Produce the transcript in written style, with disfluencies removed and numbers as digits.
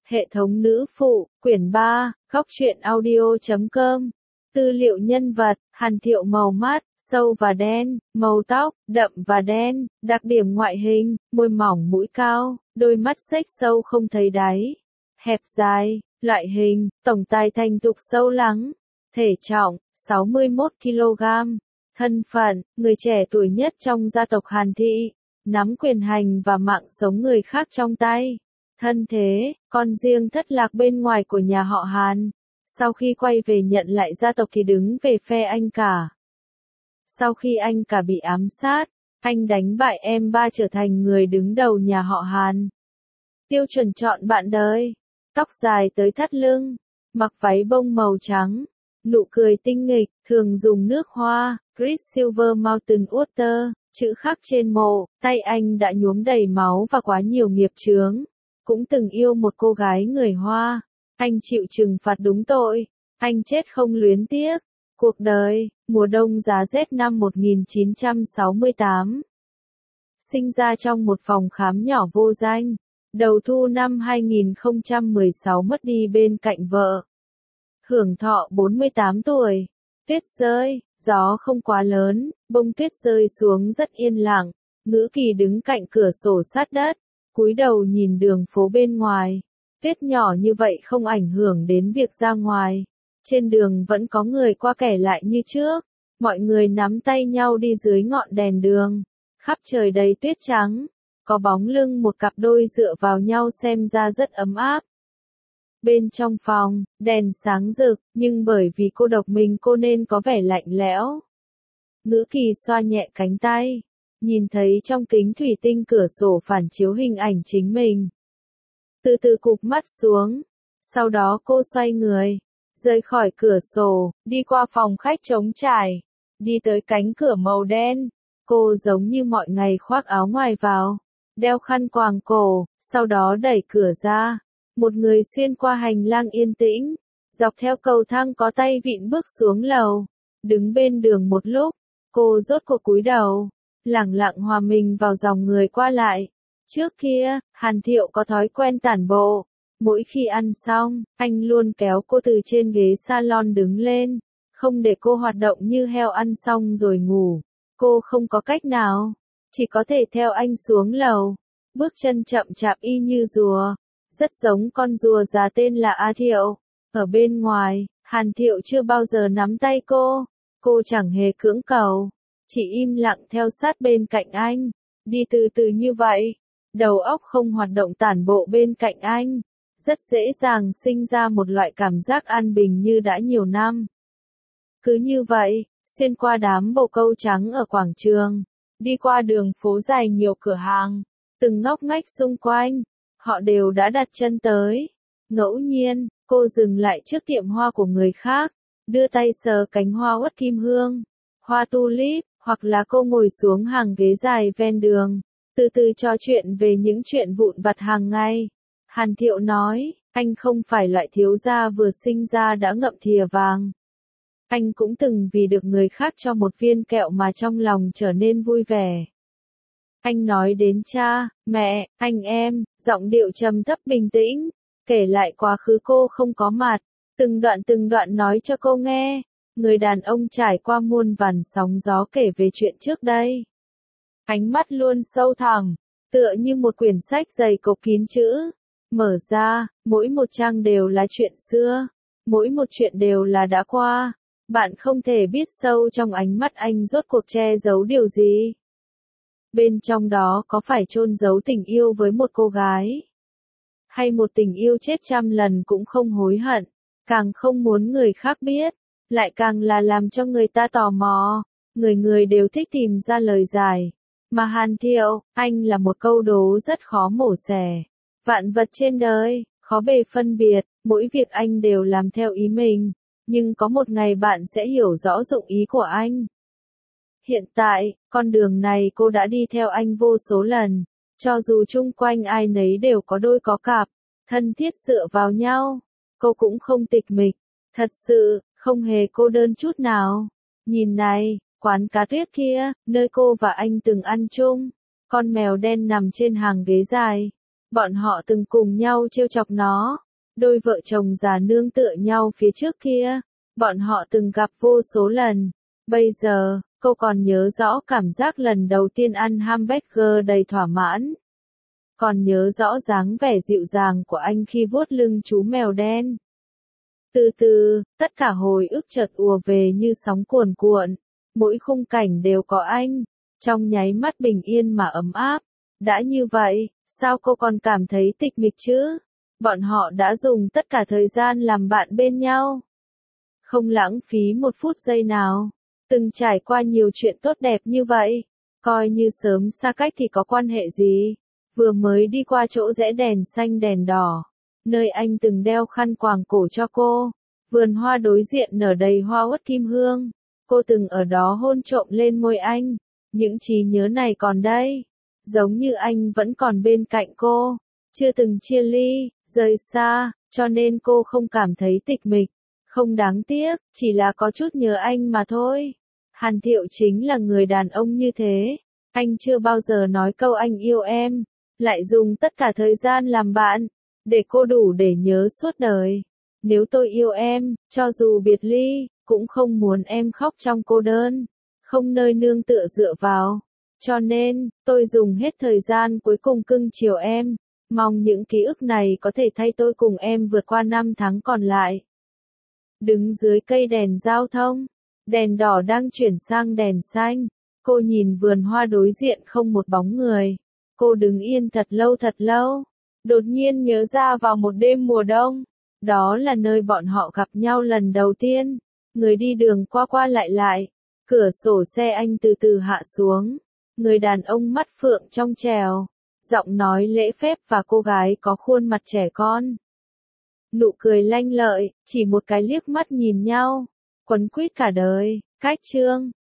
Hệ thống nữ phụ, quyển 3, góc truyện audio.com. Tư liệu nhân vật, Hàn Thiệu màu mắt, sâu và đen, màu tóc, đậm và đen, đặc điểm ngoại hình, môi mỏng mũi cao, đôi mắt xếch sâu không thấy đáy, hẹp dài, loại hình, tổng tài thành thục sâu lắng, thể trọng, 61 kg, thân phận, người trẻ tuổi nhất trong gia tộc Hàn Thị, nắm quyền hành và mạng sống người khác trong tay. Thân thế, con riêng thất lạc bên ngoài của nhà họ Hàn. Sau khi quay về nhận lại gia tộc thì đứng về phe anh cả. Sau khi anh cả bị ám sát, anh đánh bại em ba trở thành người đứng đầu nhà họ Hàn. Tiêu chuẩn chọn bạn đời. Tóc dài tới thắt lưng, mặc váy bông màu trắng, nụ cười tinh nghịch, thường dùng nước hoa, Chris Silver Mountain Water, chữ khắc trên mộ, tay anh đã nhuốm đầy máu và quá nhiều nghiệp chướng. Cũng từng yêu một cô gái người Hoa. Anh chịu trừng phạt đúng tội. Anh chết không luyến tiếc. Cuộc đời, mùa đông giá rét năm 1968. Sinh ra trong một phòng khám nhỏ vô danh. Đầu thu năm 2016 mất đi bên cạnh vợ. Hưởng thọ 48 tuổi. Tuyết rơi, gió không quá lớn, bông tuyết rơi xuống rất yên lặng. Ngữ Kỳ đứng cạnh cửa sổ sát đất, cúi đầu nhìn đường phố bên ngoài. Tuyết nhỏ như vậy không ảnh hưởng đến việc ra ngoài. Trên đường vẫn có người qua kẻ lại như trước. Mọi người nắm tay nhau đi dưới ngọn đèn đường. Khắp trời đầy tuyết trắng. Có bóng lưng một cặp đôi dựa vào nhau xem ra rất ấm áp. Bên trong phòng, đèn sáng rực, nhưng bởi vì cô độc mình cô nên có vẻ lạnh lẽo. Ngữ Kỳ xoa nhẹ cánh tay. Nhìn thấy trong kính thủy tinh cửa sổ phản chiếu hình ảnh chính mình. Từ từ cụp mắt xuống. Sau đó cô xoay người. Rời khỏi cửa sổ, đi qua phòng khách trống trải. Đi tới cánh cửa màu đen. Cô giống như mọi ngày khoác áo ngoài vào. Đeo khăn quàng cổ, sau đó đẩy cửa ra. Một người xuyên qua hành lang yên tĩnh. Dọc theo cầu thang có tay vịn bước xuống lầu. Đứng bên đường một lúc. Cô rốt cuộc cúi đầu. Lẳng lặng hòa mình vào dòng người qua lại. Trước kia, Hàn Thiệu có thói quen tản bộ. Mỗi khi ăn xong, anh luôn kéo cô từ trên ghế salon đứng lên. Không để cô hoạt động như heo ăn xong rồi ngủ. Cô không có cách nào. Chỉ có thể theo anh xuống lầu. Bước chân chậm chạp y như rùa. Rất giống con rùa già tên là A Thiệu. Ở bên ngoài, Hàn Thiệu chưa bao giờ nắm tay cô. Cô chẳng hề cưỡng cầu. Chỉ im lặng theo sát bên cạnh anh. Đi từ từ như vậy. Đầu óc không hoạt động tản bộ bên cạnh anh. Rất dễ dàng sinh ra một loại cảm giác an bình như đã nhiều năm. Cứ như vậy, xuyên qua đám bồ câu trắng ở quảng trường. Đi qua đường phố dài nhiều cửa hàng. Từng ngóc ngách xung quanh. Họ đều đã đặt chân tới. Ngẫu nhiên, cô dừng lại trước tiệm hoa của người khác. Đưa tay sờ cánh hoa uất kim hương. Hoa tulip. Hoặc là cô ngồi xuống hàng ghế dài ven đường, từ từ trò chuyện về những chuyện vụn vặt hàng ngày. Hàn Thiệu nói, anh không phải loại thiếu gia vừa sinh ra đã ngậm thìa vàng. Anh cũng từng vì được người khác cho một viên kẹo mà trong lòng trở nên vui vẻ. Anh nói đến cha, mẹ, anh em, giọng điệu trầm thấp bình tĩnh, kể lại quá khứ cô không có mặt, từng đoạn nói cho cô nghe. Người đàn ông trải qua muôn vàn sóng gió kể về chuyện trước đây. Ánh mắt luôn sâu thẳm, tựa như một quyển sách dày cộp kín chữ. Mở ra, mỗi một trang đều là chuyện xưa. Mỗi một chuyện đều là đã qua. Bạn không thể biết sâu trong ánh mắt anh rốt cuộc che giấu điều gì. Bên trong đó có phải chôn giấu tình yêu với một cô gái? Hay một tình yêu chết trăm lần cũng không hối hận, càng không muốn người khác biết. Lại càng là làm cho người ta tò mò. Người đều thích tìm ra lời giải. Mà Hàn Thiệu, anh là một câu đố rất khó mổ xẻ. Vạn vật trên đời, khó bề phân biệt, mỗi việc anh đều làm theo ý mình. Nhưng có một ngày bạn sẽ hiểu rõ dụng ý của anh. Hiện tại, con đường này cô đã đi theo anh vô số lần. Cho dù chung quanh ai nấy đều có đôi có cặp, thân thiết dựa vào nhau, cô cũng không tịch mịch. Thật sự, không hề cô đơn chút nào. Nhìn này, quán cá tuyết kia, nơi cô và anh từng ăn chung. Con mèo đen nằm trên hàng ghế dài. Bọn họ từng cùng nhau trêu chọc nó. Đôi vợ chồng già nương tựa nhau phía trước kia. Bọn họ từng gặp vô số lần. Bây giờ, cô còn nhớ rõ cảm giác lần đầu tiên ăn hamburger đầy thỏa mãn. Còn nhớ rõ dáng vẻ dịu dàng của anh khi vuốt lưng chú mèo đen. Từ từ, tất cả hồi ức chợt ùa về như sóng cuồn cuộn. Mỗi khung cảnh đều có anh. Trong nháy mắt bình yên mà ấm áp. Đã như vậy, sao cô còn cảm thấy tịch mịch chứ? Bọn họ đã dùng tất cả thời gian làm bạn bên nhau. Không lãng phí một phút giây nào. Từng trải qua nhiều chuyện tốt đẹp như vậy. Coi như sớm xa cách thì có quan hệ gì. Vừa mới đi qua chỗ rẽ đèn xanh đèn đỏ. Nơi anh từng đeo khăn quàng cổ cho cô. Vườn hoa đối diện nở đầy hoa uất kim hương. Cô từng ở đó hôn trộm lên môi anh. Những trí nhớ này còn đây. Giống như anh vẫn còn bên cạnh cô. Chưa từng chia ly, rời xa, cho nên cô không cảm thấy tịch mịch. Không đáng tiếc, chỉ là có chút nhớ anh mà thôi. Hàn Thiệu chính là người đàn ông như thế. Anh chưa bao giờ nói câu anh yêu em. Lại dùng tất cả thời gian làm bạn. Để cô đủ để nhớ suốt đời. Nếu tôi yêu em, cho dù biệt ly, cũng không muốn em khóc trong cô đơn. Không nơi nương tựa dựa vào. Cho nên, tôi dùng hết thời gian cuối cùng cưng chiều em. Mong những ký ức này có thể thay tôi cùng em vượt qua 5 tháng còn lại. Đứng dưới cây đèn giao thông. Đèn đỏ đang chuyển sang đèn xanh. Cô nhìn vườn hoa đối diện không một bóng người. Cô đứng yên thật lâu. Đột nhiên nhớ ra vào một đêm mùa đông. Đó là nơi bọn họ gặp nhau lần đầu tiên. Người đi đường qua qua lại. Cửa sổ xe anh từ từ hạ xuống. Người đàn ông mắt phượng trong trèo. Giọng nói lễ phép và cô gái có khuôn mặt trẻ con. Nụ cười lanh lợi, chỉ một cái liếc mắt nhìn nhau. Quấn quýt cả đời. Cách chương